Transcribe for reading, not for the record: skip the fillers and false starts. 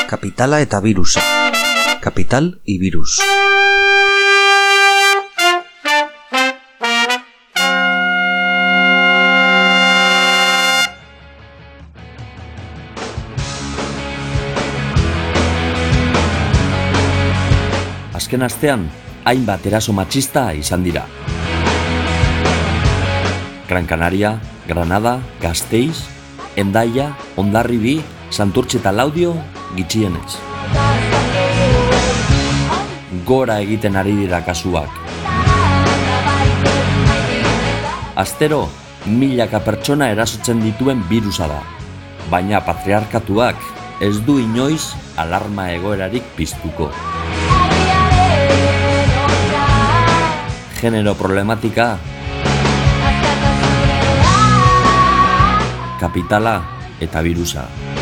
Kapitala eta birusa. Kapital y virus. Azken astean, hainbat eraso matxista izan dira. Gran Canaria, Granada, Gasteiz, Hendaia, Hondarribi, Santurtzi eta Laudio gitxienez. Gora egiten ari dira kasuak. Astero, milaka pertsona erasotzen dituen birusa da, baina patriarkatuak ez du inoiz alarma egoerarik piztuko. Genero problematika, kapitala eta birusa.